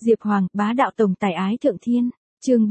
Diệp Hoàng, bá đạo tổng tài ái thượng thiên. Chương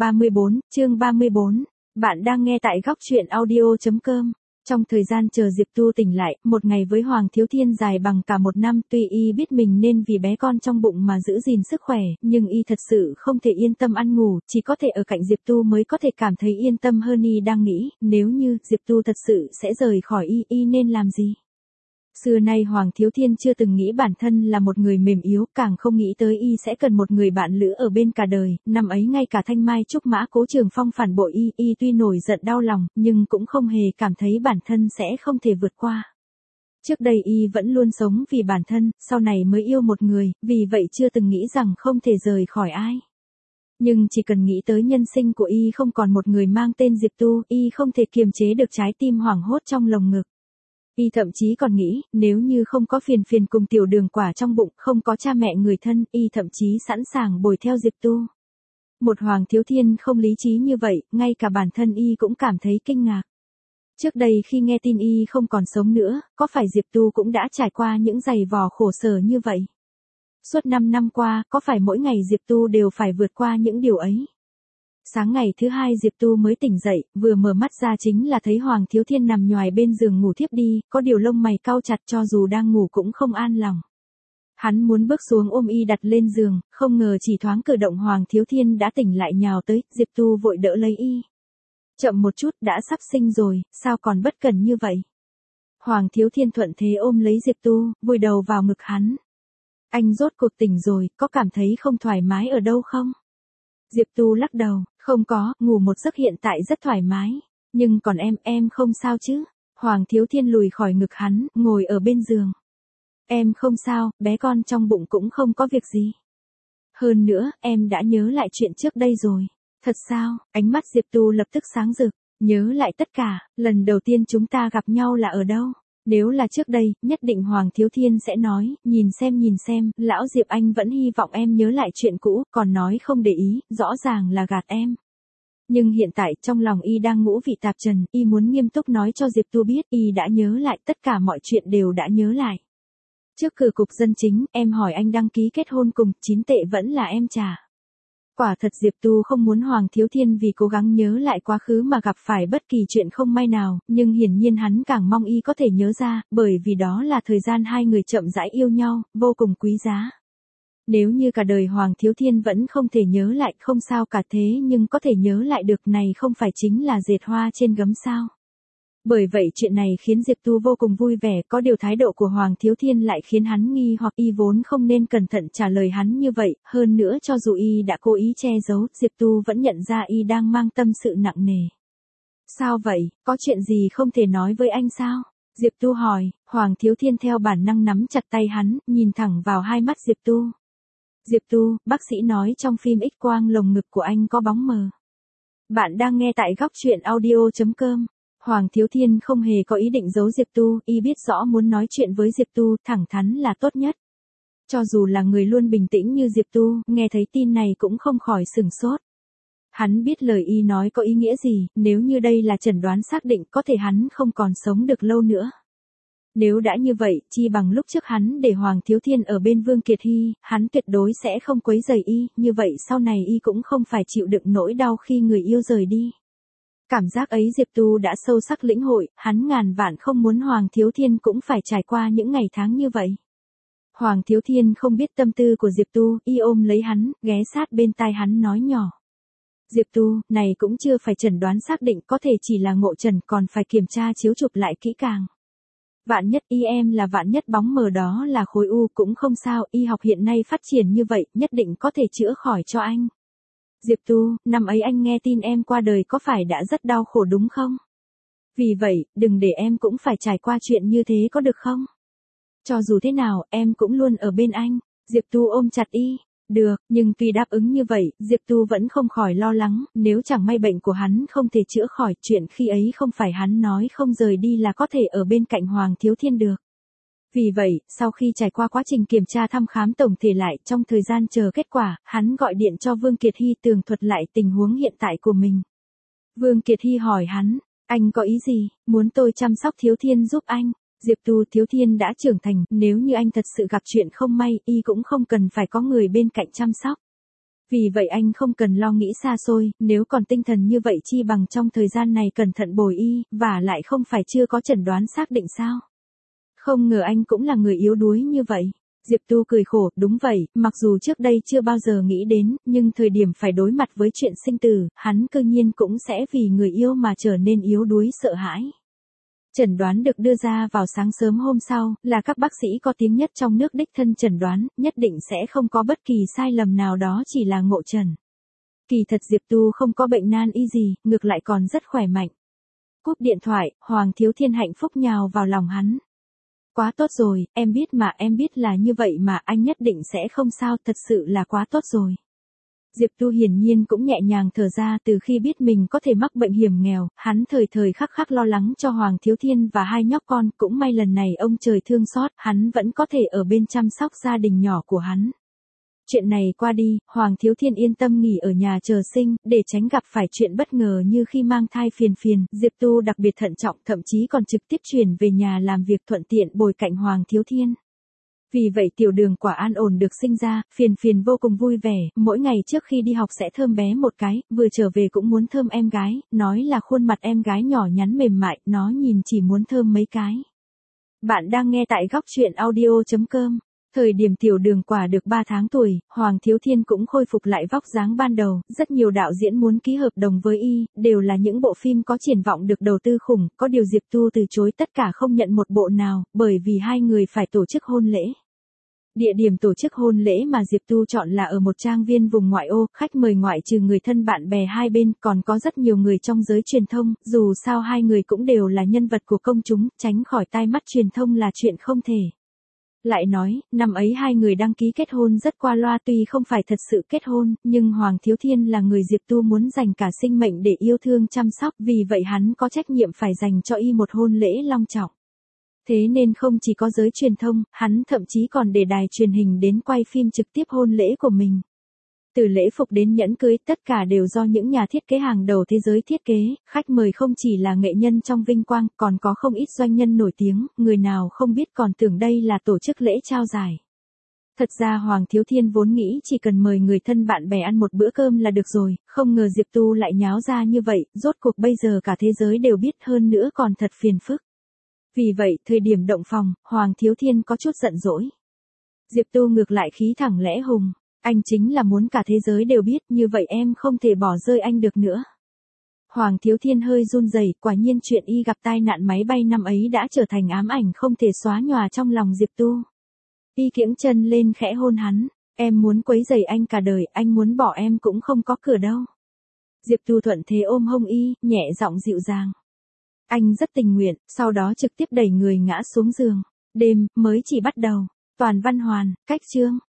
34. Bạn đang nghe tại góc truyện audio.com. Trong thời gian chờ Diệp Tu tỉnh lại, một ngày với Hoàng Thiếu Thiên dài bằng cả một năm, tuy y biết mình nên vì bé con trong bụng mà giữ gìn sức khỏe, nhưng y thật sự không thể yên tâm ăn ngủ, chỉ có thể ở cạnh Diệp Tu mới có thể cảm thấy yên tâm hơn. Y đang nghĩ, nếu như Diệp Tu thật sự sẽ rời khỏi y nên làm gì? Xưa nay Hoàng Thiếu Thiên chưa từng nghĩ bản thân là một người mềm yếu, càng không nghĩ tới y sẽ cần một người bạn lữ ở bên cả đời. Năm ấy ngay cả Thanh Mai Trúc Mã Cố Trường Phong phản bội y tuy nổi giận đau lòng, nhưng cũng không hề cảm thấy bản thân sẽ không thể vượt qua. Trước đây y vẫn luôn sống vì bản thân, sau này mới yêu một người, vì vậy chưa từng nghĩ rằng không thể rời khỏi ai. Nhưng chỉ cần nghĩ tới nhân sinh của y không còn một người mang tên Diệp Tu, y không thể kiềm chế được trái tim hoảng hốt trong lồng ngực. Y thậm chí còn nghĩ, nếu như không có Phiền Phiền cùng tiểu đường quả trong bụng, không có cha mẹ người thân, y thậm chí sẵn sàng bồi theo Diệp Tu. Một Hoàng Thiếu Thiên không lý trí như vậy, ngay cả bản thân y cũng cảm thấy kinh ngạc. Trước đây khi nghe tin y không còn sống nữa, có phải Diệp Tu cũng đã trải qua những giày vò khổ sở như vậy? Suốt 5 năm qua, có phải mỗi ngày Diệp Tu đều phải vượt qua những điều ấy? Sáng ngày thứ hai Diệp Tu mới tỉnh dậy, vừa mở mắt ra chính là thấy Hoàng Thiếu Thiên nằm nhoài bên giường ngủ thiếp đi, có điều lông mày cau chặt, cho dù đang ngủ cũng không an lòng. Hắn muốn bước xuống ôm y đặt lên giường, không ngờ chỉ thoáng cử động Hoàng Thiếu Thiên đã tỉnh lại nhào tới, Diệp Tu vội đỡ lấy y. Chậm một chút, đã sắp sinh rồi, sao còn bất cẩn như vậy? Hoàng Thiếu Thiên thuận thế ôm lấy Diệp Tu, vùi đầu vào ngực hắn. Anh rốt cuộc tỉnh rồi, có cảm thấy không thoải mái ở đâu không? Diệp Tu lắc đầu, không có, ngủ một giấc hiện tại rất thoải mái. Nhưng còn em không sao chứ? Hoàng Thiếu Thiên lùi khỏi ngực hắn, ngồi ở bên giường. Em không sao, bé con trong bụng cũng không có việc gì. Hơn nữa, em đã nhớ lại chuyện trước đây rồi. Thật sao? Ánh mắt Diệp Tu lập tức sáng rực. Nhớ lại tất cả, lần đầu tiên chúng ta gặp nhau là ở đâu? Nếu là trước đây, nhất định Hoàng Thiếu Thiên sẽ nói, nhìn xem, lão Diệp anh vẫn hy vọng em nhớ lại chuyện cũ, còn nói không để ý, rõ ràng là gạt em. Nhưng hiện tại trong lòng y đang ngũ vị tạp trần, y muốn nghiêm túc nói cho Diệp Tu biết, y đã nhớ lại, tất cả mọi chuyện đều đã nhớ lại. Trước cửa cục dân chính, em hỏi anh đăng ký kết hôn cùng, 9 tệ vẫn là em trả. Quả thật Diệp Tu không muốn Hoàng Thiếu Thiên vì cố gắng nhớ lại quá khứ mà gặp phải bất kỳ chuyện không may nào, nhưng hiển nhiên hắn càng mong y có thể nhớ ra, bởi vì đó là thời gian hai người chậm rãi yêu nhau, vô cùng quý giá. Nếu như cả đời Hoàng Thiếu Thiên vẫn không thể nhớ lại, không sao cả, thế nhưng có thể nhớ lại được này không phải chính là dệt hoa trên gấm sao? Bởi vậy chuyện này khiến Diệp Tu vô cùng vui vẻ, có điều thái độ của Hoàng Thiếu Thiên lại khiến hắn nghi hoặc, y vốn không nên cẩn thận trả lời hắn như vậy, hơn nữa cho dù y đã cố ý che giấu, Diệp Tu vẫn nhận ra y đang mang tâm sự nặng nề. Sao vậy, có chuyện gì không thể nói với anh sao? Diệp Tu hỏi. Hoàng Thiếu Thiên theo bản năng nắm chặt tay hắn, nhìn thẳng vào hai mắt Diệp Tu. Diệp Tu, bác sĩ nói trong phim X quang lồng ngực của anh có bóng mờ. Bạn đang nghe tại góc truyện audio.com. Hoàng Thiếu Thiên không hề có ý định giấu Diệp Tu, y biết rõ muốn nói chuyện với Diệp Tu, thẳng thắn là tốt nhất. Cho dù là người luôn bình tĩnh như Diệp Tu, nghe thấy tin này cũng không khỏi sửng sốt. Hắn biết lời y nói có ý nghĩa gì, nếu như đây là chẩn đoán xác định có thể hắn không còn sống được lâu nữa. Nếu đã như vậy, chi bằng lúc trước hắn để Hoàng Thiếu Thiên ở bên Vương Kiệt Hy, hắn tuyệt đối sẽ không quấy rầy y, như vậy sau này y cũng không phải chịu đựng nỗi đau khi người yêu rời đi. Cảm giác ấy Diệp Tu đã sâu sắc lĩnh hội, hắn ngàn vạn không muốn Hoàng Thiếu Thiên cũng phải trải qua những ngày tháng như vậy. Hoàng Thiếu Thiên không biết tâm tư của Diệp Tu, y ôm lấy hắn, ghé sát bên tai hắn nói nhỏ. Diệp Tu, này cũng chưa phải chẩn đoán xác định, có thể chỉ là ngộ trần, còn phải kiểm tra chiếu chụp lại kỹ càng. Vạn nhất y em là vạn nhất bóng mờ đó là khối u cũng không sao, y học hiện nay phát triển như vậy, nhất định có thể chữa khỏi cho anh. Diệp Tu, năm ấy anh nghe tin em qua đời có phải đã rất đau khổ đúng không? Vì vậy, đừng để em cũng phải trải qua chuyện như thế có được không? Cho dù thế nào, em cũng luôn ở bên anh. Diệp Tu ôm chặt y. Được, nhưng tuy đáp ứng như vậy, Diệp Tu vẫn không khỏi lo lắng, nếu chẳng may bệnh của hắn không thể chữa khỏi, chuyện khi ấy không phải hắn nói không rời đi là có thể ở bên cạnh Hoàng Thiếu Thiên được. Vì vậy, sau khi trải qua quá trình kiểm tra thăm khám tổng thể lại, trong thời gian chờ kết quả, hắn gọi điện cho Vương Kiệt Hy tường thuật lại tình huống hiện tại của mình. Vương Kiệt Hy hỏi hắn, anh có ý gì, muốn tôi chăm sóc Thiếu Thiên giúp anh? Diệp Tu, Thiếu Thiên đã trưởng thành, nếu như anh thật sự gặp chuyện không may, y cũng không cần phải có người bên cạnh chăm sóc. Vì vậy anh không cần lo nghĩ xa xôi, nếu còn tinh thần như vậy chi bằng trong thời gian này cẩn thận bồi y, và lại không phải chưa có chẩn đoán xác định sao. Không ngờ anh cũng là người yếu đuối như vậy. Diệp Tu cười khổ, đúng vậy, mặc dù trước đây chưa bao giờ nghĩ đến, nhưng thời điểm phải đối mặt với chuyện sinh tử, hắn cơ nhiên cũng sẽ vì người yêu mà trở nên yếu đuối sợ hãi. Chẩn đoán được đưa ra vào sáng sớm hôm sau, là các bác sĩ có tiếng nhất trong nước đích thân chẩn đoán, nhất định sẽ không có bất kỳ sai lầm nào, đó chỉ là ngộ trần. Kỳ thật Diệp Tu không có bệnh nan y gì, ngược lại còn rất khỏe mạnh. Cúp điện thoại, Hoàng Thiếu Thiên hạnh phúc nhào vào lòng hắn. Quá tốt rồi, em biết mà, em biết là như vậy mà, anh nhất định sẽ không sao, thật sự là quá tốt rồi. Diệp Tu hiển nhiên cũng nhẹ nhàng thở ra, từ khi biết mình có thể mắc bệnh hiểm nghèo, hắn thời thời khắc khắc lo lắng cho Hoàng Thiếu Thiên và hai nhóc con, cũng may lần này ông trời thương xót, hắn vẫn có thể ở bên chăm sóc gia đình nhỏ của hắn. Chuyện này qua đi, Hoàng Thiếu Thiên yên tâm nghỉ ở nhà chờ sinh, để tránh gặp phải chuyện bất ngờ như khi mang thai phiền, Diệp Tu đặc biệt thận trọng, thậm chí còn trực tiếp chuyển về nhà làm việc thuận tiện bồi cạnh Hoàng Thiếu Thiên. Vì vậy Tiểu Đường quả an ổn được sinh ra, phiền vô cùng vui vẻ, mỗi ngày trước khi đi học sẽ thơm bé một cái, vừa trở về cũng muốn thơm em gái, nói là khuôn mặt em gái nhỏ nhắn mềm mại, nó nhìn chỉ muốn thơm mấy cái. Bạn đang nghe tại góc truyện audio.com. Thời điểm Tiểu Đường quả được 3 tháng tuổi, Hoàng Thiếu Thiên cũng khôi phục lại vóc dáng ban đầu, rất nhiều đạo diễn muốn ký hợp đồng với y, đều là những bộ phim có triển vọng được đầu tư khủng, có điều Diệp Tu từ chối tất cả không nhận một bộ nào, bởi vì hai người phải tổ chức hôn lễ. Địa điểm tổ chức hôn lễ mà Diệp Tu chọn là ở một trang viên vùng ngoại ô, khách mời ngoại trừ người thân bạn bè hai bên, còn có rất nhiều người trong giới truyền thông, dù sao hai người cũng đều là nhân vật của công chúng, tránh khỏi tai mắt truyền thông là chuyện không thể. Lại nói, năm ấy hai người đăng ký kết hôn rất qua loa, tuy không phải thật sự kết hôn, nhưng Hoàng Thiếu Thiên là người Diệp Tu muốn dành cả sinh mệnh để yêu thương chăm sóc, vì vậy hắn có trách nhiệm phải dành cho y một hôn lễ long trọng. Thế nên không chỉ có giới truyền thông, hắn thậm chí còn để đài truyền hình đến quay phim trực tiếp hôn lễ của mình. Từ lễ phục đến nhẫn cưới, tất cả đều do những nhà thiết kế hàng đầu thế giới thiết kế, khách mời không chỉ là nghệ nhân trong vinh quang, còn có không ít doanh nhân nổi tiếng, người nào không biết còn tưởng đây là tổ chức lễ trao giải. Thật ra Hoàng Thiếu Thiên vốn nghĩ chỉ cần mời người thân bạn bè ăn một bữa cơm là được rồi, không ngờ Diệp Tu lại nháo ra như vậy, rốt cuộc bây giờ cả thế giới đều biết, hơn nữa còn thật phiền phức. Vì vậy, thời điểm động phòng, Hoàng Thiếu Thiên có chút giận dỗi. Diệp Tu ngược lại khí thẳng lẽ hùng. Anh chính là muốn cả thế giới đều biết, như vậy em không thể bỏ rơi anh được nữa. Hoàng Thiếu Thiên hơi run rẩy, quả nhiên chuyện y gặp tai nạn máy bay năm ấy đã trở thành ám ảnh không thể xóa nhòa trong lòng Diệp Tu. Y kiễng chân lên khẽ hôn hắn, em muốn quấy rầy anh cả đời, anh muốn bỏ em cũng không có cửa đâu. Diệp Tu thuận thế ôm hông y, nhẹ giọng dịu dàng. Anh rất tình nguyện, sau đó trực tiếp đẩy người ngã xuống giường. Đêm mới chỉ bắt đầu. Toàn Văn Hoàn, cách chương.